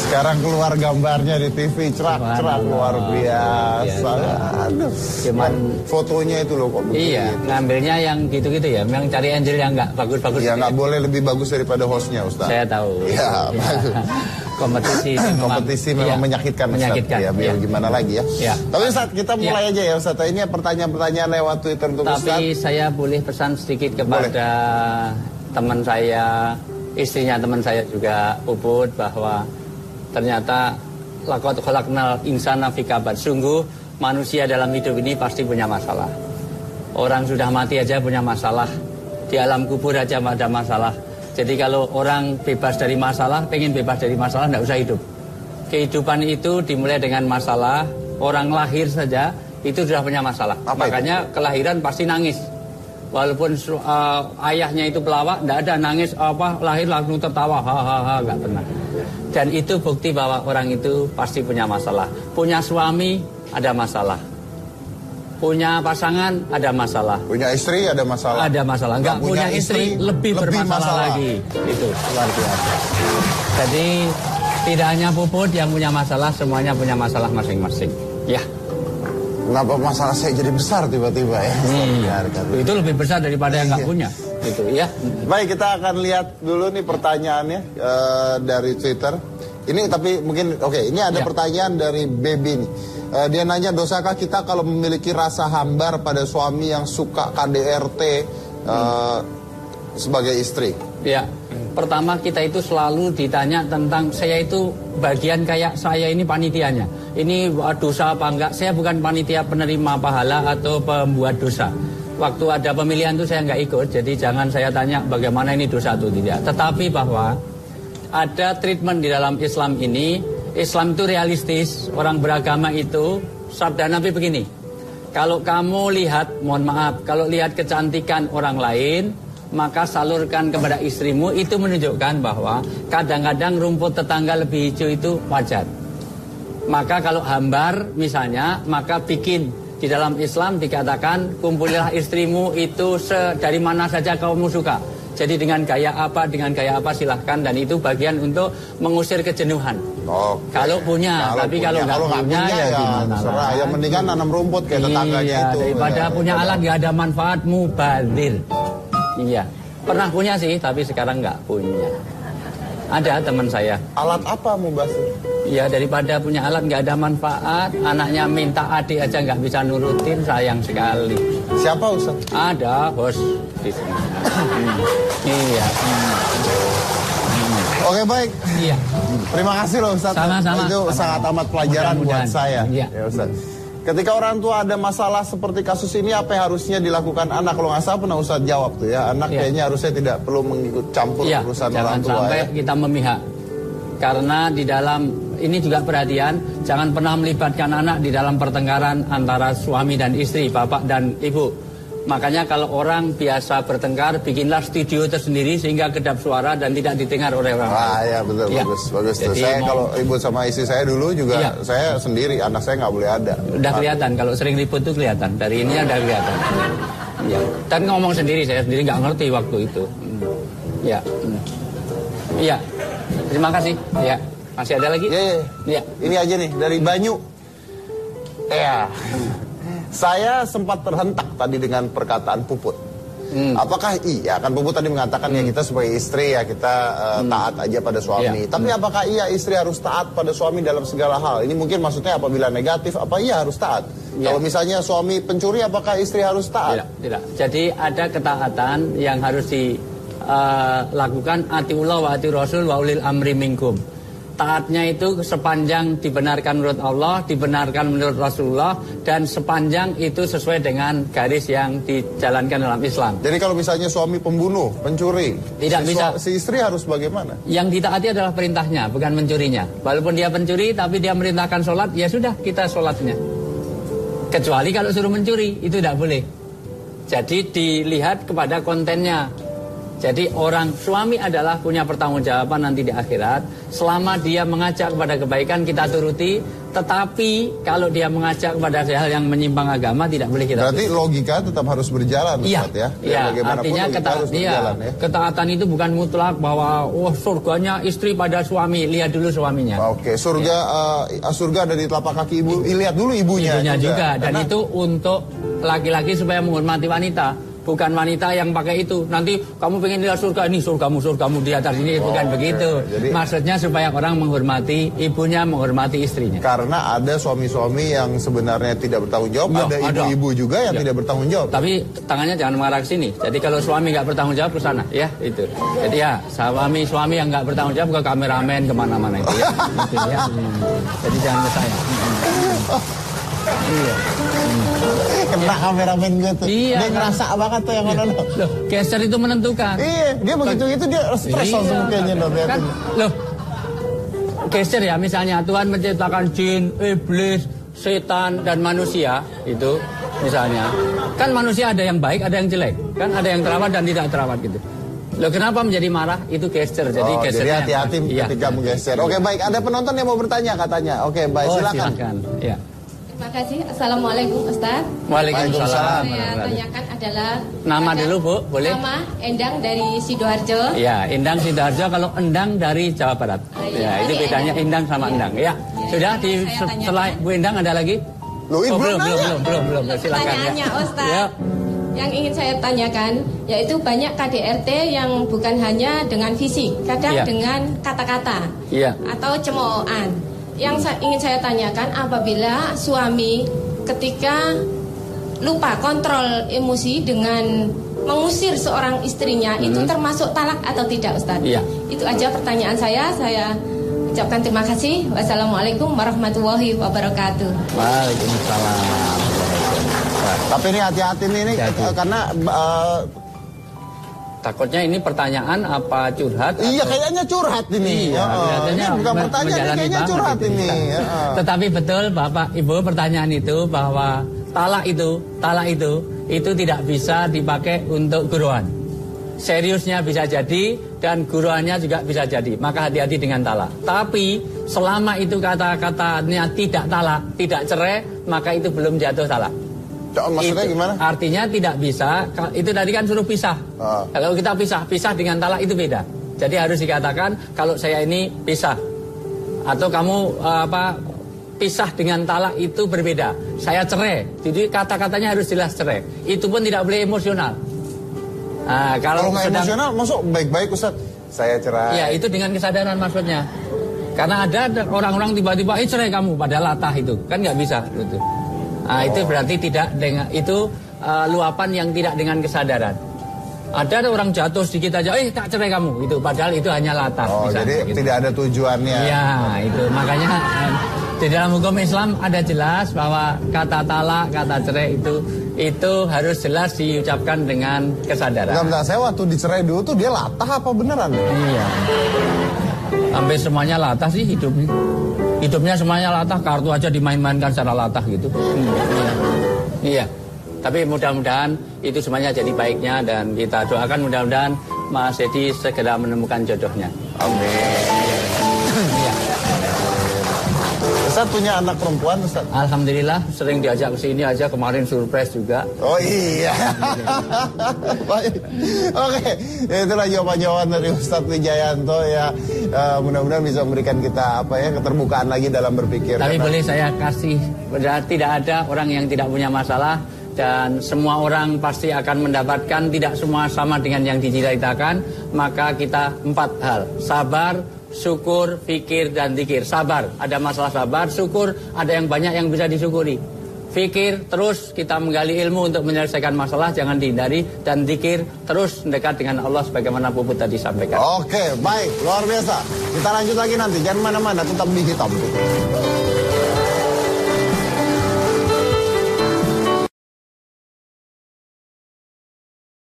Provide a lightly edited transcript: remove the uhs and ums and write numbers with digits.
Sekarang keluar gambarnya di TV, cerak-cerak luar biasa. Aduh. Cuman fotonya itu loh kok begini. Iya, ngambilnya yang gitu-gitu ya, yang cari angel yang nggak bagus-bagus. Ya nggak boleh lebih bagus daripada hostnya, Ustaz. Saya tahu. Ya, kompetisi memang menyakitkan, menyakitkan. Ya, biar gimana lagi ya. Tapi Ustaz, kita mulai aja ya Ustaz. Ini pertanyaan-pertanyaan lewat Twitter untuk Ustaz. Tapi saya boleh pesan sedikit kepada teman saya, istrinya teman saya juga, Puput, bahwa ternyata laqad khalaqnal insana fi kabad. Sungguh manusia dalam hidup ini pasti punya masalah. Orang sudah mati aja punya masalah. Di alam kubur aja ada masalah. Jadi kalau orang bebas dari masalah, pengen bebas dari masalah, tidak usah hidup. Kehidupan itu dimulai dengan masalah. Orang lahir saja itu sudah punya masalah. Makanya kelahiran pasti nangis. Walaupun ayahnya itu pelawak, tidak ada nangis lahir langsung tertawa, hahaha, nggak pernah. Dan itu bukti bahwa orang itu pasti punya masalah. Punya suami ada masalah. Punya pasangan ada masalah. Punya istri ada masalah. Ada masalah. Enggak punya istri lebih bermasalah lagi. Itu luar biasa. Jadi tidak hanya Puput yang punya masalah, semuanya punya masalah masing-masing. Ya. Kenapa masalah saya jadi besar tiba-tiba ya? Itu lebih besar daripada yang nggak punya. Itu ya. Baik, kita akan lihat dulu nih pertanyaannya dari Twitter. Ini tapi mungkin ini ada pertanyaan dari Baby nih. Dia nanya, dosakah kita kalau memiliki rasa hambar pada suami yang suka KDRT sebagai istri? Ya, pertama kita itu selalu ditanya tentang saya itu bagian kayak saya ini panitianya. Ini dosa apa enggak? Saya bukan panitia penerima pahala atau pembuat dosa. Waktu ada pemilihan itu saya enggak ikut, jadi jangan saya tanya bagaimana ini dosa atau tidak. Tetapi bahwa ada treatment di dalam Islam ini. Islam itu realistis, orang beragama itu, sabda Nabi begini, kalau kamu lihat, mohon maaf, kalau lihat kecantikan orang lain, maka salurkan kepada istrimu, itu menunjukkan bahwa kadang-kadang rumput tetangga lebih hijau itu wajar. Maka kalau hambar misalnya, maka bikin, di dalam Islam dikatakan, kumpulilah istrimu itu dari mana saja kamu suka. Jadi dengan gaya apa silahkan, dan itu bagian untuk mengusir kejenuhan. Kalau punya, tapi kalau nggak punya ya gimana? Serah, yang mendingan nanam rumput kayak tetangganya itu. Daripada punya alat nggak ada manfaat, mubazir. Iya, pernah punya sih, tapi sekarang nggak punya. Ada teman saya. Alat apa mubazir? Ya daripada punya alat nggak ada manfaat, anaknya minta adik aja nggak bisa nurutin, sayang sekali. Siapa Ustaz? Ada bos di sini. Iya. Oke, baik. Iya. Terima kasih loh Ustaz. Sama-sama. Itu sangat amat pelajaran buat saya. Iya. Ya Ustaz. Ketika orang tua ada masalah seperti kasus ini, apa yang harusnya dilakukan anak? Kalau nggak salah pernah Ustaz jawab tuh ya, anak kayaknya harusnya tidak perlu mengikut campur urusan orang tua. Jangan sampai kita memihak. Karena di dalam ini juga perhatian, jangan pernah melibatkan anak di dalam pertengkaran antara suami dan istri, bapak dan ibu. Makanya kalau orang biasa bertengkar, bikinlah studio tersendiri sehingga kedap suara dan tidak didengar oleh orang lain. Ya betul, bagus. Jadi, saya kalau ribut sama istri saya dulu juga, saya sendiri, anak saya nggak boleh ada. Udah kelihatan, kalau sering ribut tuh kelihatan. Dari ini udah kelihatan. Ya. Dan ngomong sendiri, saya sendiri nggak ngerti waktu itu. Ya. Iya. Terima kasih. Ya. Masih ada lagi? Iya. Ini aja nih dari Banyu. Ya. Saya sempat terhentak tadi dengan perkataan Puput. Apakah kan Puput tadi mengatakan ya kita sebagai istri ya kita taat aja pada suami. Tapi apakah istri harus taat pada suami dalam segala hal? Ini mungkin maksudnya apabila negatif, apa harus taat? Kalau misalnya suami pencuri, apakah istri harus taat? Tidak. Jadi ada ketaatan yang harus dilakukan, atiullah wa ati rasul wa ulil amri minkum. Taatnya itu sepanjang dibenarkan menurut Allah, dibenarkan menurut Rasulullah, dan sepanjang itu sesuai dengan garis yang dijalankan dalam Islam. Jadi kalau misalnya suami pembunuh, pencuri, tidak bisa. Si istri harus bagaimana? Yang ditaati adalah perintahnya, bukan mencurinya. Walaupun dia pencuri, tapi dia merintahkan sholat, ya sudah kita sholatnya. Kecuali kalau suruh mencuri, itu tidak boleh. Jadi dilihat kepada kontennya. Jadi orang suami adalah punya pertanggungjawaban nanti di akhirat. Selama dia mengajak kepada kebaikan kita turuti. Tetapi kalau dia mengajak kepada hal yang menyimpang agama tidak boleh kita Berarti turuti. logika tetap harus berjalan, Ustaz, ya? Iya, artinya ya? ketaatan itu bukan mutlak bahwa surganya istri pada suami, lihat dulu suaminya. Oke, surga ada di telapak kaki ibu, lihat dulu ibunya juga. Dan itu untuk laki-laki supaya menghormati wanita. Bukan wanita yang pakai itu. Nanti kamu pengen lihat surga, ini surgamu di atas ini. Bukan begitu. Jadi, maksudnya supaya orang menghormati ibunya, menghormati istrinya. Karena ada suami-suami yang sebenarnya tidak bertanggung jawab, ada ibu-ibu juga yang tidak bertanggung jawab. Tapi tangannya jangan mengarah ke sini. Jadi kalau suami nggak bertanggung jawab ke sana, ya itu. Jadi ya suami yang nggak bertanggung jawab ke kameramen kemana-mana itu ya. Gitu, ya. Jadi jangan ke saya. Iya. Kena kameramen gue tuh. Iya, dia ngerasa banget tuh yang mana loh. Geser itu menentukan. Iya, dia begitu itu dia stres langsung kayaknya loh. Kan, loh. Geser ya, misalnya Tuhan menciptakan jin, iblis, setan dan manusia itu misalnya. Kan manusia ada yang baik, ada yang jelek. Kan ada yang terawat dan tidak terawat gitu. Loh kenapa menjadi marah? Itu geser. Jadi gesernya hati-hati ketika menggeser. Oke, baik. Ada penonton yang mau bertanya katanya. Oke, baik, silakan. Ya. Terima kasih. Assalamualaikum Ustaz. Waalaikumsalam. Saya tanyakan adalah nama dulu Bu, boleh? Nama Endang dari Sidoarjo. Ya, Endang Sidoarjo. Kalau Endang dari Jawa Barat. Ya, itu bedanya Endang sama Endang. Ya, sudah di setelah Bu Endang ada lagi? Belum. Silakan. Pertanyaannya ya. Ustaz. Ya. Yang ingin saya tanyakan yaitu banyak KDRT yang bukan hanya dengan fisik, kadang dengan kata-kata atau cemoohan. Yang ingin saya tanyakan, apabila suami ketika lupa kontrol emosi dengan mengusir seorang istrinya, itu termasuk talak atau tidak, Ustaz? Iya. Itu aja pertanyaan saya ucapkan terima kasih. Wassalamualaikum warahmatullahi wabarakatuh. Waalaikumsalam. Tapi ini hati-hati nih karena takutnya ini pertanyaan apa curhat? Iya, kayaknya curhat ini. Iya, ini bukan pertanyaan, kayaknya curhat ini. Tetapi betul Bapak Ibu, pertanyaan itu bahwa talak itu tidak bisa dipakai untuk guruan. Seriusnya bisa jadi dan guruannya juga bisa jadi. Maka hati-hati dengan talak. Tapi selama itu kata-katanya tidak talak, tidak cerai, maka itu belum jatuh talak. Maksudnya gimana? Artinya tidak bisa. Itu tadi kan suruh pisah. Kalau kita pisah dengan talak itu beda. Jadi harus dikatakan kalau saya ini pisah atau kamu pisah dengan talak itu berbeda. Saya cerai. Jadi kata-katanya harus jelas cerai. Itu pun tidak boleh emosional. Nah, kalau nggak emosional, masuk baik-baik Ustaz. Saya cerai. Ya itu dengan kesadaran maksudnya. Karena ada orang-orang tiba-tiba cerai kamu padahal latah itu kan nggak bisa gitu. Nah, itu berarti tidak dengan itu luapan yang tidak dengan kesadaran. Ada orang jatuh sedikit aja, tak cerai kamu itu, padahal itu hanya latah. Jadi gitu. Tidak ada tujuannya. Ya, itu makanya di dalam hukum Islam ada jelas bahwa kata talak, kata cerai itu harus jelas diucapkan dengan kesadaran. Bentar, saya waktu dicerai dulu tuh dia latah apa beneran? Iya. Sampai semuanya latah sih hidupnya. Hidupnya semuanya latah, kartu aja dimain-mainkan secara latah gitu. Iya. Tapi mudah-mudahan itu semuanya jadi baiknya dan kita doakan mudah-mudahan Mas Edi segera menemukan jodohnya. Amin. Iya. Ustaz punya anak perempuan, Ustaz? Alhamdulillah, sering diajak ke sini aja, kemarin surprise juga. Oh iya. Oke, itulah jawaban-jawaban dari Ustaz Wijayanto ya. Mudah-mudahan bisa memberikan kita keterbukaan lagi dalam berpikir. Tapi boleh saya kasih, tidak ada orang yang tidak punya masalah dan semua orang pasti akan mendapatkan, tidak semua sama dengan yang diceritakan. Maka kita 4 hal: sabar, syukur, fikir, dan zikir. Sabar, ada masalah sabar. Syukur, ada yang banyak yang bisa disyukuri. Fikir, terus kita menggali ilmu untuk menyelesaikan masalah, jangan dihindari. Dan zikir, terus mendekat dengan Allah sebagaimana Puput tadi sampaikan. Oke, baik, luar biasa. Kita lanjut lagi nanti, jangan mana-mana, tetap di Hitam.